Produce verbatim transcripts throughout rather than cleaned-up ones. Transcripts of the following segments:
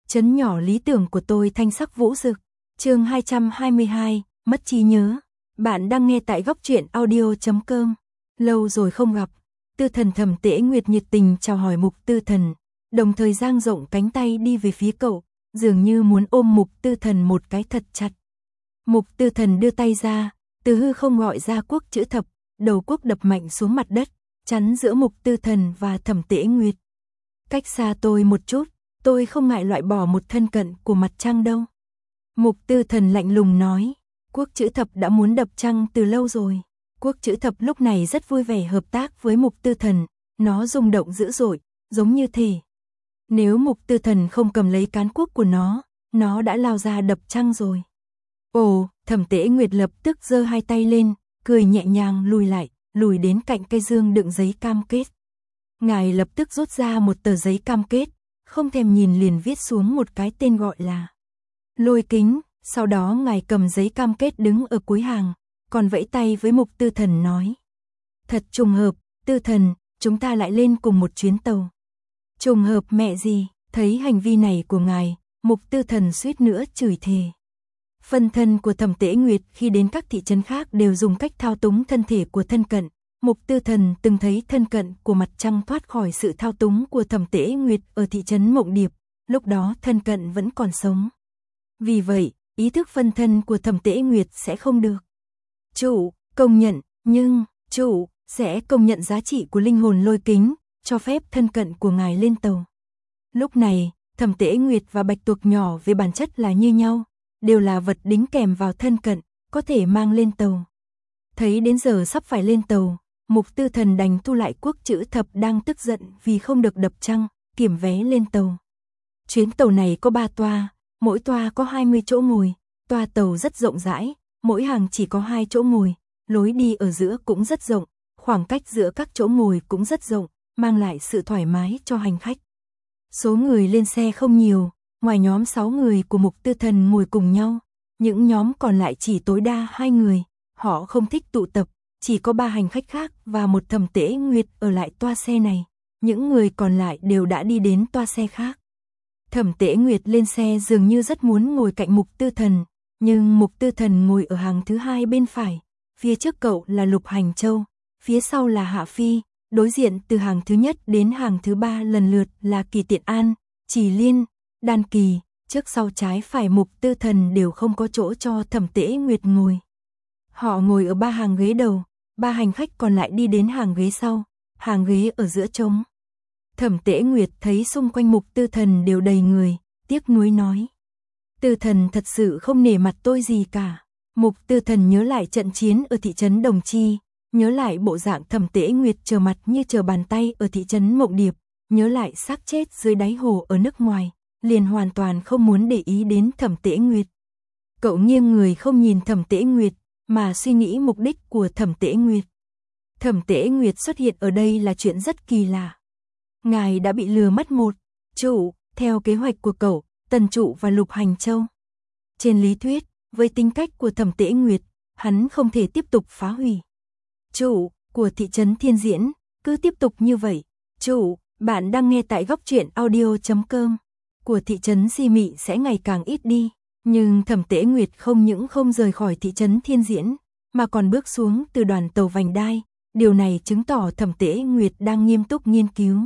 Trấn nhỏ lý tưởng của tôi thanh sắc vũ rực. Chương hai trăm hai mươi hai, mất trí nhớ. Bạn đang nghe tại góc truyện audio chấm com. Lâu rồi không gặp. Tư Thần Thẩm Tễ Nguyệt nhiệt tình chào hỏi Mục Tư Thần, đồng thời dang rộng cánh tay đi về phía cậu, dường như muốn ôm Mục Tư Thần một cái thật chặt. Mục Tư Thần đưa tay ra, từ hư không gọi ra quốc chữ thập, đầu quốc đập mạnh xuống mặt đất, chắn giữa Mục Tư Thần và Thẩm Tễ Nguyệt. Cách xa tôi một chút, tôi không ngại loại bỏ một thân cận của mặt trăng đâu. Mục Tư Thần lạnh lùng nói, quốc chữ thập đã muốn đập trăng từ lâu rồi. Quốc chữ thập lúc này rất vui vẻ hợp tác với Mục Tư Thần, nó rung động dữ dội, giống như thể. Nếu Mục Tư Thần không cầm lấy cán quốc của nó, nó đã lao ra đập trăng rồi. Ồ, Thẩm Tễ Nguyệt lập tức giơ hai tay lên, cười nhẹ nhàng lùi lại, lùi đến cạnh cây dương đựng giấy cam kết. Ngài lập tức rút ra một tờ giấy cam kết, không thèm nhìn liền viết xuống một cái tên gọi là Lôi Kính, sau đó ngài cầm giấy cam kết đứng ở cuối hàng, còn vẫy tay với Mục Tư Thần nói. Thật trùng hợp, Tư Thần, chúng ta lại lên cùng một chuyến tàu. Trùng hợp mẹ gì, thấy hành vi này của ngài, Mục Tư Thần suýt nữa chửi thề. Phân thân của Thẩm Tễ Nguyệt khi đến các thị trấn khác đều dùng cách thao túng thân thể của thân cận. Mục Tư Thần từng thấy thân cận của mặt trăng thoát khỏi sự thao túng của Thẩm Tễ Nguyệt ở thị trấn Mộng Điệp, lúc đó thân cận vẫn còn sống. Vì vậy, ý thức phân thân của Thẩm Tễ Nguyệt sẽ không được chủ công nhận, nhưng chủ sẽ công nhận giá trị của linh hồn lôi kính, cho phép thân cận của ngài lên tàu. Lúc này, Thẩm Tễ Nguyệt và Bạch Tuộc nhỏ về bản chất là như nhau, đều là vật đính kèm vào thân cận, có thể mang lên tàu. Thấy đến giờ sắp phải lên tàu, Mục Tư Thần đành thu lại quốc chữ thập đang tức giận vì không được đập trăng, kiểm vé lên tàu. Chuyến tàu này có ba toa, mỗi toa có hai mươi chỗ ngồi, toa tàu rất rộng rãi, mỗi hàng chỉ có hai chỗ ngồi, lối đi ở giữa cũng rất rộng, khoảng cách giữa các chỗ ngồi cũng rất rộng, mang lại sự thoải mái cho hành khách. Số người lên xe không nhiều, ngoài nhóm sáu người của Mục Tư Thần ngồi cùng nhau, những nhóm còn lại chỉ tối đa hai người, họ không thích tụ tập. Chỉ có ba hành khách khác và một Thẩm Tễ Nguyệt ở lại toa xe này, những người còn lại đều đã đi đến toa xe khác. Thẩm Tễ Nguyệt lên xe dường như rất muốn ngồi cạnh Mục Tư Thần, nhưng Mục Tư Thần ngồi ở hàng thứ hai bên phải, phía trước cậu là Lục Hành Châu, phía sau là Hạ Phi, đối diện từ hàng thứ nhất đến hàng thứ ba lần lượt là Kỳ Tiện An, Chỉ Liên, Đan Kỳ, trước sau trái phải Mục Tư Thần đều không có chỗ cho Thẩm Tễ Nguyệt ngồi. Họ ngồi ở ba hàng ghế đầu, ba hành khách còn lại đi đến hàng ghế sau, hàng ghế ở giữa trống. Thẩm Tễ Nguyệt thấy xung quanh Mục Tư Thần đều đầy người, tiếc nuối nói. Tư Thần thật sự không nể mặt tôi gì cả. Mục Tư Thần nhớ lại trận chiến ở thị trấn Đồng Chi, nhớ lại bộ dạng Thẩm Tễ Nguyệt trở mặt như trở bàn tay ở thị trấn Mộng Điệp, nhớ lại xác chết dưới đáy hồ ở nước ngoài, liền hoàn toàn không muốn để ý đến Thẩm Tễ Nguyệt. Cậu nghiêng người không nhìn Thẩm Tễ Nguyệt, mà suy nghĩ mục đích của Thẩm Tễ Nguyệt. Thẩm Tễ Nguyệt xuất hiện ở đây là chuyện rất kỳ lạ. Ngài đã bị lừa mất một trụ, theo kế hoạch của cậu, Tần Trụ và Lục Hành Châu. Trên lý thuyết, với tính cách của Thẩm Tễ Nguyệt, hắn không thể tiếp tục phá hủy trụ của thị trấn Thiên Diễn, cứ tiếp tục như vậy. Trụ, bạn đang nghe tại góc truyện audio chấm com, của thị trấn Di Mị sẽ ngày càng ít đi. Nhưng Thẩm Tễ Nguyệt không những không rời khỏi thị trấn Thiên Diễn, mà còn bước xuống từ đoàn tàu vành đai, điều này chứng tỏ Thẩm Tễ Nguyệt đang nghiêm túc nghiên cứu.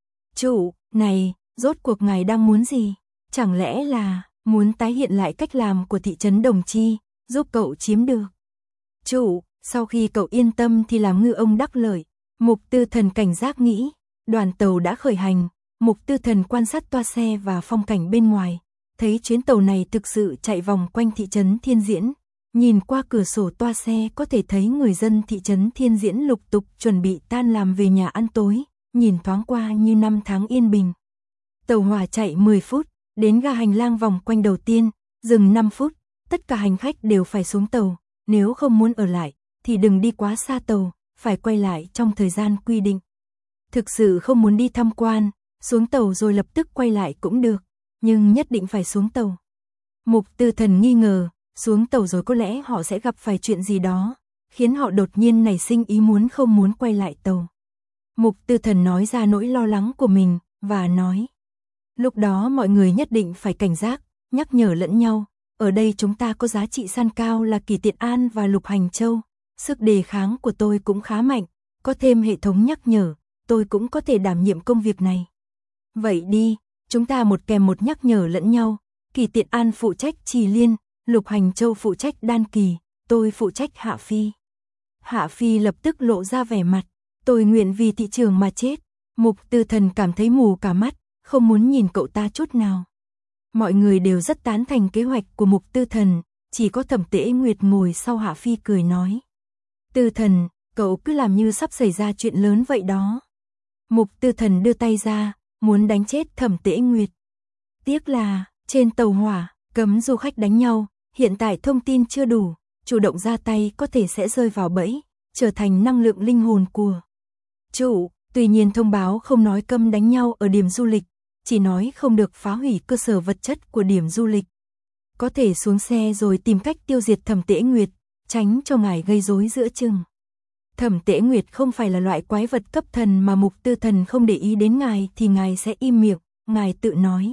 Chủ, này, rốt cuộc ngài đang muốn gì? Chẳng lẽ là muốn tái hiện lại cách làm của thị trấn Đồng Chi, giúp cậu chiếm được? Chủ, sau khi cậu yên tâm thì làm ngư ông đắc lợi. Mục Tư Thần cảnh giác nghĩ, đoàn tàu đã khởi hành, Mục Tư Thần quan sát toa xe và phong cảnh bên ngoài. Thấy chuyến tàu này thực sự chạy vòng quanh thị trấn Thiên Diễn, nhìn qua cửa sổ toa xe có thể thấy người dân thị trấn Thiên Diễn lục tục chuẩn bị tan làm về nhà ăn tối, nhìn thoáng qua như năm tháng yên bình. Tàu hỏa chạy mười phút, đến ga hành lang vòng quanh đầu tiên, dừng năm phút, tất cả hành khách đều phải xuống tàu, nếu không muốn ở lại, thì đừng đi quá xa tàu, phải quay lại trong thời gian quy định. Thực sự không muốn đi tham quan, xuống tàu rồi lập tức quay lại cũng được. Nhưng nhất định phải xuống tàu. Mục Tư Thần nghi ngờ, xuống tàu rồi có lẽ họ sẽ gặp phải chuyện gì đó, khiến họ đột nhiên nảy sinh ý muốn không muốn quay lại tàu. Mục Tư Thần nói ra nỗi lo lắng của mình, và nói. Lúc đó mọi người nhất định phải cảnh giác, nhắc nhở lẫn nhau. Ở đây chúng ta có giá trị săn cao là Kỳ Tiện An và Lục Hành Châu. Sức đề kháng của tôi cũng khá mạnh, có thêm hệ thống nhắc nhở, tôi cũng có thể đảm nhiệm công việc này. Vậy đi, chúng ta một kèm một nhắc nhở lẫn nhau. Kỳ Tiện An phụ trách Trì Liên, Lục Hành Châu phụ trách Đan Kỳ, tôi phụ trách Hạ Phi. Hạ Phi lập tức lộ ra vẻ mặt, tôi nguyện vì thị trường mà chết. Mục Tư Thần cảm thấy mù cả mắt, không muốn nhìn cậu ta chút nào. Mọi người đều rất tán thành kế hoạch của Mục Tư Thần, chỉ có Thẩm Tễ Nguyệt ngồi sau Hạ Phi cười nói. Tư Thần, cậu cứ làm như sắp xảy ra chuyện lớn vậy đó. Mục Tư Thần đưa tay ra, muốn đánh chết Thẩm Tễ Nguyệt. Tiếc là, trên tàu hỏa, cấm du khách đánh nhau, hiện tại thông tin chưa đủ, chủ động ra tay có thể sẽ rơi vào bẫy, trở thành năng lượng linh hồn của chủ. Tuy nhiên thông báo không nói cấm đánh nhau ở điểm du lịch, chỉ nói không được phá hủy cơ sở vật chất của điểm du lịch. Có thể xuống xe rồi tìm cách tiêu diệt Thẩm Tễ Nguyệt, tránh cho ngài gây rối giữa chừng. Thẩm Tễ Nguyệt không phải là loại quái vật cấp thần mà Mục Tư Thần không để ý đến ngài thì ngài sẽ im miệng, ngài tự nói.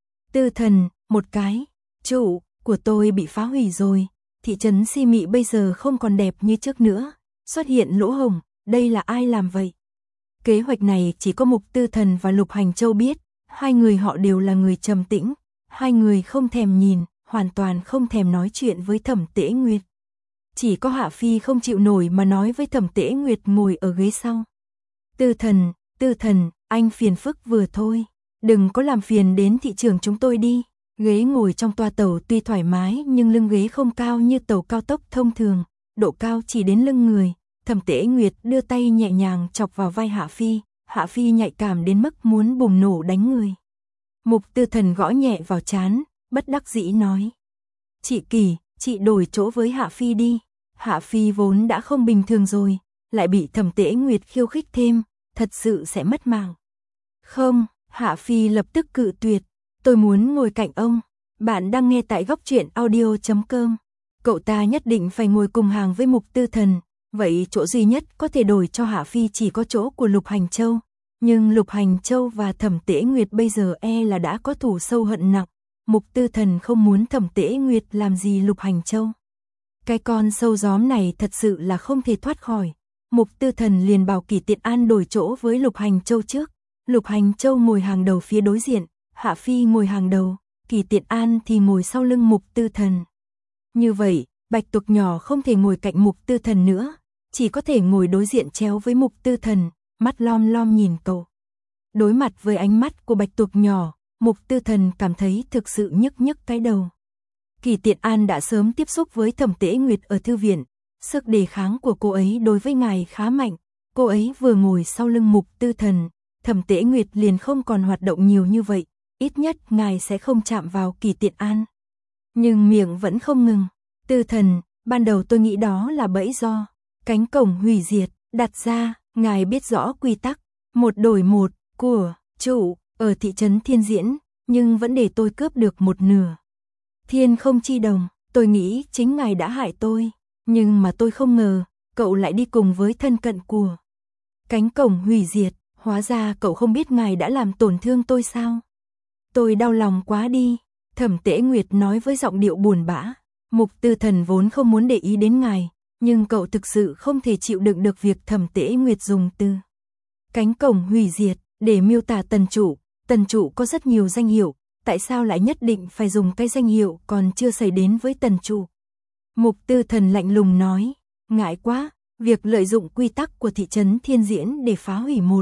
Tư Thần, một cái, chủ của tôi bị phá hủy rồi, thị trấn Si Mị bây giờ không còn đẹp như trước nữa, xuất hiện lỗ hổng, đây là ai làm vậy? Kế hoạch này chỉ có Mục Tư Thần và Lục Hành Châu biết, hai người họ đều là người trầm tĩnh, hai người không thèm nhìn, hoàn toàn không thèm nói chuyện với Thẩm Tễ Nguyệt. Chỉ có Hạ Phi không chịu nổi mà nói với Thẩm Tễ Nguyệt ngồi ở ghế sau. Tư Thần, Tư Thần, anh phiền phức vừa thôi, đừng có làm phiền đến thị trường chúng tôi đi. Ghế ngồi trong toa tàu tuy thoải mái nhưng lưng ghế không cao như tàu cao tốc thông thường, độ cao chỉ đến lưng người. Thẩm Tễ Nguyệt đưa tay nhẹ nhàng chọc vào vai Hạ Phi, Hạ Phi nhạy cảm đến mức muốn bùng nổ đánh người. Mục Tư Thần gõ nhẹ vào trán, bất đắc dĩ nói. Chị Kỳ, chị đổi chỗ với Hạ Phi đi. Hạ Phi vốn đã không bình thường rồi, lại bị Thẩm Tễ Nguyệt khiêu khích thêm, thật sự sẽ mất mạng. Không, Hạ Phi lập tức cự tuyệt, tôi muốn ngồi cạnh ông. Bạn đang nghe tại góc truyện audio chấm com. Cậu ta nhất định phải ngồi cùng hàng với Mục Tư Thần, vậy chỗ duy nhất có thể đổi cho Hạ Phi chỉ có chỗ của Lục Hành Châu. Nhưng Lục Hành Châu và Thẩm Tễ Nguyệt bây giờ e là đã có thù sâu hận nặng. Mục Tư Thần không muốn Thẩm Tễ Nguyệt làm gì Lục Hành Châu. Cái con sâu gióm này thật sự là không thể thoát khỏi. Mục Tư Thần liền bảo Kỳ Tiện An đổi chỗ với Lục Hành Châu trước. Lục Hành Châu ngồi hàng đầu phía đối diện, Hạ Phi ngồi hàng đầu, Kỳ Tiện An thì ngồi sau lưng Mục Tư Thần. Như vậy, Bạch Tuộc nhỏ không thể ngồi cạnh Mục Tư Thần nữa, chỉ có thể ngồi đối diện chéo với Mục Tư Thần, mắt lom lom nhìn cậu. Đối mặt với ánh mắt của Bạch Tuộc nhỏ, Mục Tư Thần cảm thấy thực sự nhức nhức cái đầu. Kỳ Tiện An đã sớm tiếp xúc với Thẩm Tễ Nguyệt ở thư viện, sức đề kháng của cô ấy đối với ngài khá mạnh. Cô ấy vừa ngồi sau lưng Mục Tư Thần, Thẩm Tễ Nguyệt liền không còn hoạt động nhiều như vậy, ít nhất ngài sẽ không chạm vào Kỳ Tiện An. Nhưng miệng vẫn không ngừng. Tư Thần, ban đầu tôi nghĩ đó là bẫy do cánh cổng hủy diệt đặt ra, ngài biết rõ quy tắc, một đổi một của chủ ở thị trấn Thiên Diễn, nhưng vẫn để tôi cướp được một nửa. Thiên không chi đồng, tôi nghĩ chính ngài đã hại tôi, nhưng mà tôi không ngờ, cậu lại đi cùng với thân cận của cánh cổng hủy diệt, hóa ra cậu không biết ngài đã làm tổn thương tôi sao? Tôi đau lòng quá đi, Thẩm Tễ Nguyệt nói với giọng điệu buồn bã. Mục Tư Thần vốn không muốn để ý đến ngài, nhưng cậu thực sự không thể chịu đựng được việc Thẩm Tễ Nguyệt dùng từ cánh cổng hủy diệt để miêu tả tần chủ. Tần chủ có rất nhiều danh hiệu, tại sao lại nhất định phải dùng cái danh hiệu còn chưa xảy đến với tần chủ? Mục Tư Thần lạnh lùng nói, ngại quá, việc lợi dụng quy tắc của thị trấn Thiên Diễn để phá hủy một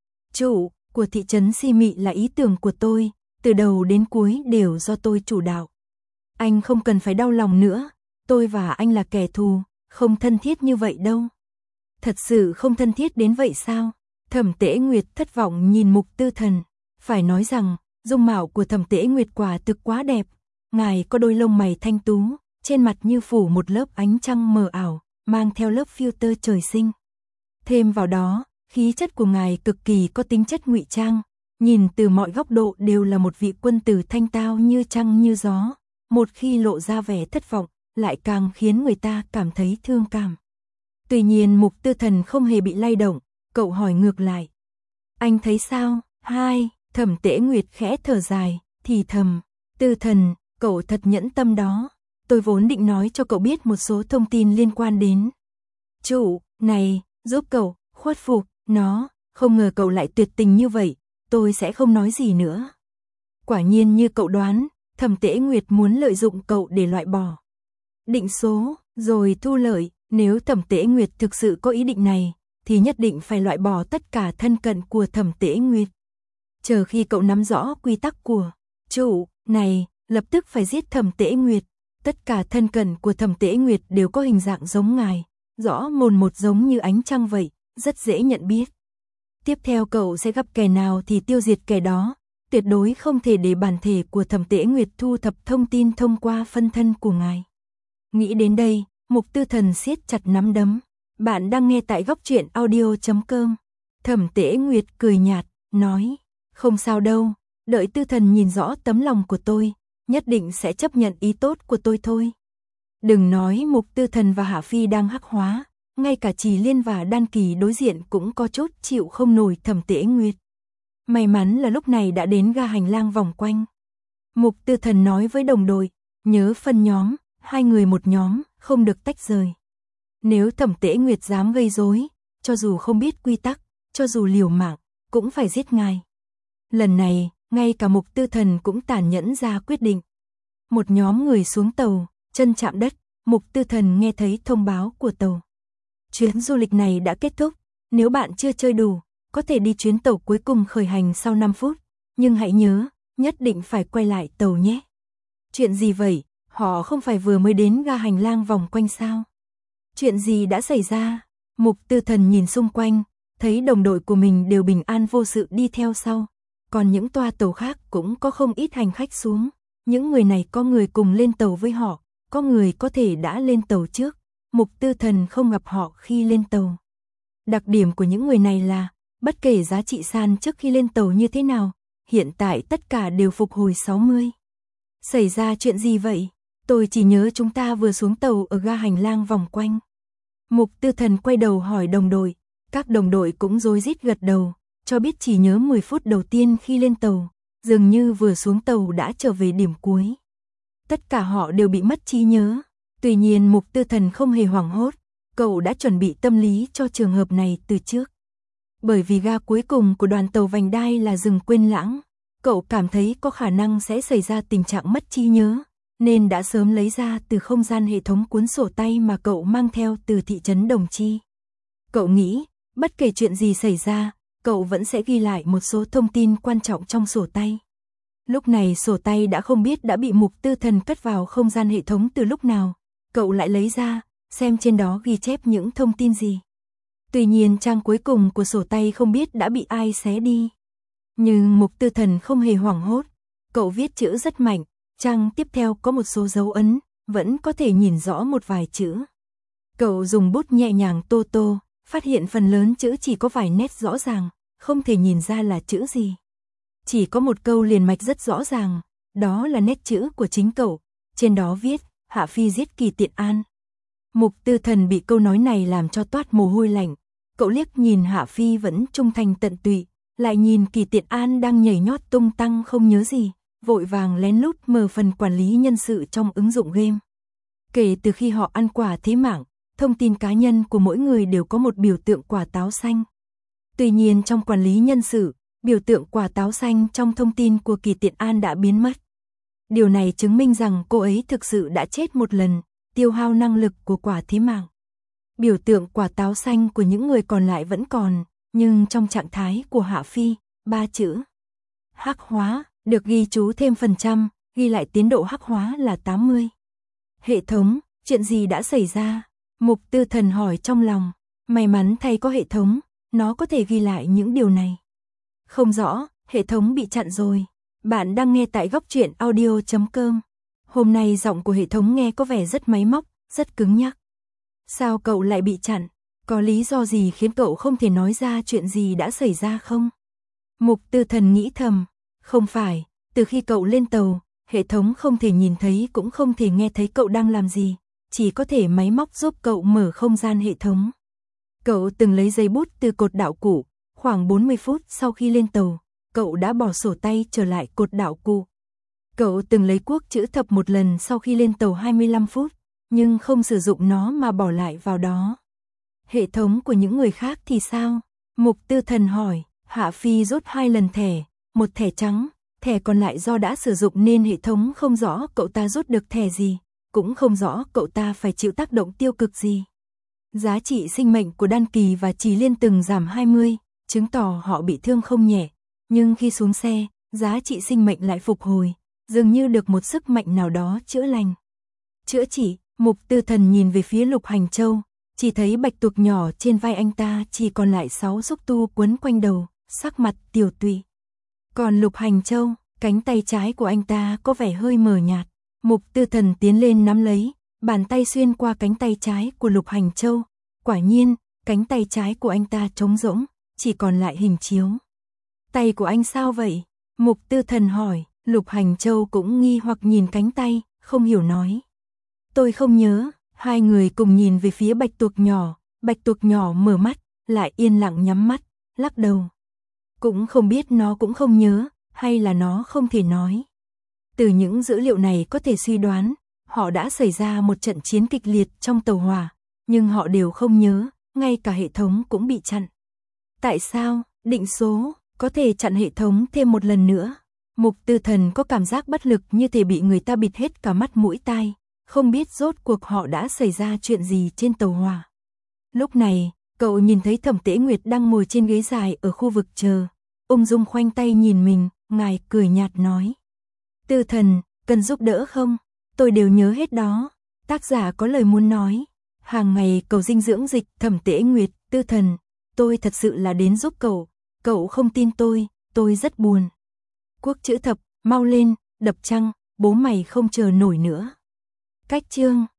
chủ của thị trấn Si Mị là ý tưởng của tôi, từ đầu đến cuối đều do tôi chủ đạo. Anh không cần phải đau lòng nữa, tôi và anh là kẻ thù, không thân thiết như vậy đâu. Thật sự không thân thiết đến vậy sao? Thẩm Tễ Nguyệt thất vọng nhìn Mục Tư Thần, phải nói rằng, dung mạo của Thẩm Tễ Nguyệt quả thực quá đẹp, ngài có đôi lông mày thanh tú, trên mặt như phủ một lớp ánh trăng mờ ảo, mang theo lớp filter trời sinh. Thêm vào đó, khí chất của ngài cực kỳ có tính chất ngụy trang, nhìn từ mọi góc độ đều là một vị quân tử thanh tao như trăng như gió, một khi lộ ra vẻ thất vọng, lại càng khiến người ta cảm thấy thương cảm. Tuy nhiên Mục Tư Thần không hề bị lay động, cậu hỏi ngược lại. Anh thấy sao? Hai, Thẩm Tễ Nguyệt khẽ thở dài, thì thầm, Tư Thần, cậu thật nhẫn tâm đó. Tôi vốn định nói cho cậu biết một số thông tin liên quan đến chủ này, giúp cậu khuất phục nó, không ngờ cậu lại tuyệt tình như vậy, tôi sẽ không nói gì nữa. Quả nhiên như cậu đoán, Thẩm Tễ Nguyệt muốn lợi dụng cậu để loại bỏ định số, rồi thu lợi. Nếu Thẩm Tễ Nguyệt thực sự có ý định này, thì nhất định phải loại bỏ tất cả thân cận của Thẩm Tễ Nguyệt. Chờ khi cậu nắm rõ quy tắc của chủ này, lập tức phải giết Thẩm Tễ Nguyệt. Tất cả thân cận của Thẩm Tễ Nguyệt đều có hình dạng giống ngài, rõ mồn một giống như ánh trăng vậy, rất dễ nhận biết. Tiếp theo cậu sẽ gặp kẻ nào thì tiêu diệt kẻ đó, tuyệt đối không thể để bản thể của Thẩm Tễ Nguyệt thu thập thông tin thông qua phân thân của ngài. Nghĩ đến đây, Mục Tư Thần siết chặt nắm đấm. Bạn đang nghe tại góc truyện audio chấm com. Thẩm Tễ Nguyệt cười nhạt, nói, không sao đâu, đợi Tư Thần nhìn rõ tấm lòng của tôi, nhất định sẽ chấp nhận ý tốt của tôi thôi. Đừng nói Mục Tư Thần và Hạ Phi đang hắc hóa, ngay cả Trì Liên và Đan Kỳ đối diện cũng có chút chịu không nổi Thẩm Tễ Nguyệt. May mắn là lúc này đã đến ga hành lang vòng quanh. Mục Tư Thần nói với đồng đội, nhớ phân nhóm, hai người một nhóm, không được tách rời. Nếu Thẩm Tễ Nguyệt dám gây rối, cho dù không biết quy tắc, cho dù liều mạng, cũng phải giết ngài. Lần này, ngay cả Mục Tư Thần cũng tàn nhẫn ra quyết định. Một nhóm người xuống tàu, chân chạm đất, Mục Tư Thần nghe thấy thông báo của tàu. Chuyến du lịch này đã kết thúc, nếu bạn chưa chơi đủ, có thể đi chuyến tàu cuối cùng khởi hành sau năm phút, nhưng hãy nhớ, nhất định phải quay lại tàu nhé. Chuyện gì vậy? Họ không phải vừa mới đến ga hành lang vòng quanh sao? Chuyện gì đã xảy ra? Mục Tư Thần nhìn xung quanh, thấy đồng đội của mình đều bình an vô sự đi theo sau. Còn những toa tàu khác cũng có không ít hành khách xuống. Những người này có người cùng lên tàu với họ, có người có thể đã lên tàu trước. Mục Tư Thần không gặp họ khi lên tàu. Đặc điểm của những người này là, bất kể giá trị sàn trước khi lên tàu như thế nào, hiện tại tất cả đều phục hồi sáu mươi. Xảy ra chuyện gì vậy? Tôi chỉ nhớ chúng ta vừa xuống tàu ở ga hành lang vòng quanh. Mục Tư Thần quay đầu hỏi đồng đội, các đồng đội cũng rối rít gật đầu, cho biết chỉ nhớ mười phút đầu tiên khi lên tàu, dường như vừa xuống tàu đã trở về điểm cuối. Tất cả họ đều bị mất trí nhớ, tuy nhiên Mục Tư Thần không hề hoảng hốt, cậu đã chuẩn bị tâm lý cho trường hợp này từ trước. Bởi vì ga cuối cùng của đoàn tàu vành đai là rừng Quên Lãng, cậu cảm thấy có khả năng sẽ xảy ra tình trạng mất trí nhớ, nên đã sớm lấy ra từ không gian hệ thống cuốn sổ tay mà cậu mang theo từ thị trấn Đồng Chi. Cậu nghĩ, bất kể chuyện gì xảy ra, cậu vẫn sẽ ghi lại một số thông tin quan trọng trong sổ tay. Lúc này sổ tay đã không biết đã bị Mục Tư Thần cất vào không gian hệ thống từ lúc nào, cậu lại lấy ra, xem trên đó ghi chép những thông tin gì. Tuy nhiên trang cuối cùng của sổ tay không biết đã bị ai xé đi. Nhưng Mục Tư Thần không hề hoảng hốt, cậu viết chữ rất mạnh, trang tiếp theo có một số dấu ấn, vẫn có thể nhìn rõ một vài chữ. Cậu dùng bút nhẹ nhàng tô tô, phát hiện phần lớn chữ chỉ có vài nét rõ ràng, không thể nhìn ra là chữ gì. Chỉ có một câu liền mạch rất rõ ràng, đó là nét chữ của chính cậu, trên đó viết, Hạ Phi giết Kỳ Tiện An. Mục Tư Thần bị câu nói này làm cho toát mồ hôi lạnh, cậu liếc nhìn Hạ Phi vẫn trung thành tận tụy, lại nhìn Kỳ Tiện An đang nhảy nhót tung tăng không nhớ gì, vội vàng lén lút mở phần quản lý nhân sự trong ứng dụng game. Kể từ khi họ ăn quả thế mạng, thông tin cá nhân của mỗi người đều có một biểu tượng quả táo xanh. Tuy nhiên trong quản lý nhân sự, biểu tượng quả táo xanh trong thông tin của Kỳ Tiện An đã biến mất. Điều này chứng minh rằng cô ấy thực sự đã chết một lần, tiêu hao năng lực của quả thế mạng. Biểu tượng quả táo xanh của những người còn lại vẫn còn, nhưng trong trạng thái của Hạ Phi, ba chữ hắc hóa được ghi chú thêm phần trăm, ghi lại tiến độ hắc hóa là tám mươi. Hệ thống, chuyện gì đã xảy ra? Mục Tư Thần hỏi trong lòng. May mắn thay có hệ thống, nó có thể ghi lại những điều này. Không rõ, hệ thống bị chặn rồi. Bạn đang nghe tại góc truyện audio chấm com. Hôm nay giọng của hệ thống nghe có vẻ rất máy móc, rất cứng nhắc. Sao cậu lại bị chặn? Có lý do gì khiến cậu không thể nói ra chuyện gì đã xảy ra không? Mục Tư Thần nghĩ thầm. Không phải, từ khi cậu lên tàu, hệ thống không thể nhìn thấy cũng không thể nghe thấy cậu đang làm gì, chỉ có thể máy móc giúp cậu mở không gian hệ thống. Cậu từng lấy giấy bút từ cột đạo cụ, khoảng bốn mươi phút sau khi lên tàu, cậu đã bỏ sổ tay trở lại cột đạo cụ. Cậu từng lấy cuốc chữ thập một lần sau khi lên tàu hai mươi lăm phút, nhưng không sử dụng nó mà bỏ lại vào đó. Hệ thống của những người khác thì sao? Mục Tư Thần hỏi. Hạ Phi rút hai lần thẻ, một thẻ trắng, thẻ còn lại do đã sử dụng nên hệ thống không rõ cậu ta rút được thẻ gì, cũng không rõ cậu ta phải chịu tác động tiêu cực gì. Giá trị sinh mệnh của Đan Kỳ và Trì Liên từng giảm hai mươi, chứng tỏ họ bị thương không nhẹ, nhưng khi xuống xe, giá trị sinh mệnh lại phục hồi, dường như được một sức mạnh nào đó chữa lành. Chữa trị, Mục Tư Thần nhìn về phía Lục Hành Châu, chỉ thấy bạch tuộc nhỏ trên vai anh ta chỉ còn lại sáu xúc tu quấn quanh đầu, sắc mặt tiều tụy. Còn Lục Hành Châu, cánh tay trái của anh ta có vẻ hơi mờ nhạt. Mục Tư Thần tiến lên nắm lấy, bàn tay xuyên qua cánh tay trái của Lục Hành Châu. Quả nhiên, cánh tay trái của anh ta trống rỗng, chỉ còn lại hình chiếu. Tay của anh sao vậy? Mục Tư Thần hỏi. Lục Hành Châu cũng nghi hoặc nhìn cánh tay, không hiểu nói. Tôi không nhớ. Hai người cùng nhìn về phía bạch tuộc nhỏ, bạch tuộc nhỏ mở mắt, lại yên lặng nhắm mắt, lắc đầu. Cũng không biết nó cũng không nhớ, hay là nó không thể nói. Từ những dữ liệu này có thể suy đoán, họ đã xảy ra một trận chiến kịch liệt trong tàu hỏa, nhưng họ đều không nhớ, ngay cả hệ thống cũng bị chặn. Tại sao, định số, có thể chặn hệ thống thêm một lần nữa? Mục Tư Thần có cảm giác bất lực như thể bị người ta bịt hết cả mắt mũi tai. Không biết rốt cuộc họ đã xảy ra chuyện gì trên tàu hỏa. Lúc này, cậu nhìn thấy Thẩm Tế Nguyệt đang ngồi trên ghế dài ở khu vực chờ. Ung dung khoanh tay nhìn mình, ngài cười nhạt nói. Tư Thần, cần giúp đỡ không? Tôi đều nhớ hết đó. Tác giả có lời muốn nói. Hàng ngày cậu dinh dưỡng dịch. Thẩm Tế Nguyệt, Tư Thần, tôi thật sự là đến giúp cậu. Cậu không tin tôi, tôi rất buồn. Cuốc chữ thập, mau lên, đập trăng, bố mày không chờ nổi nữa. Cách chương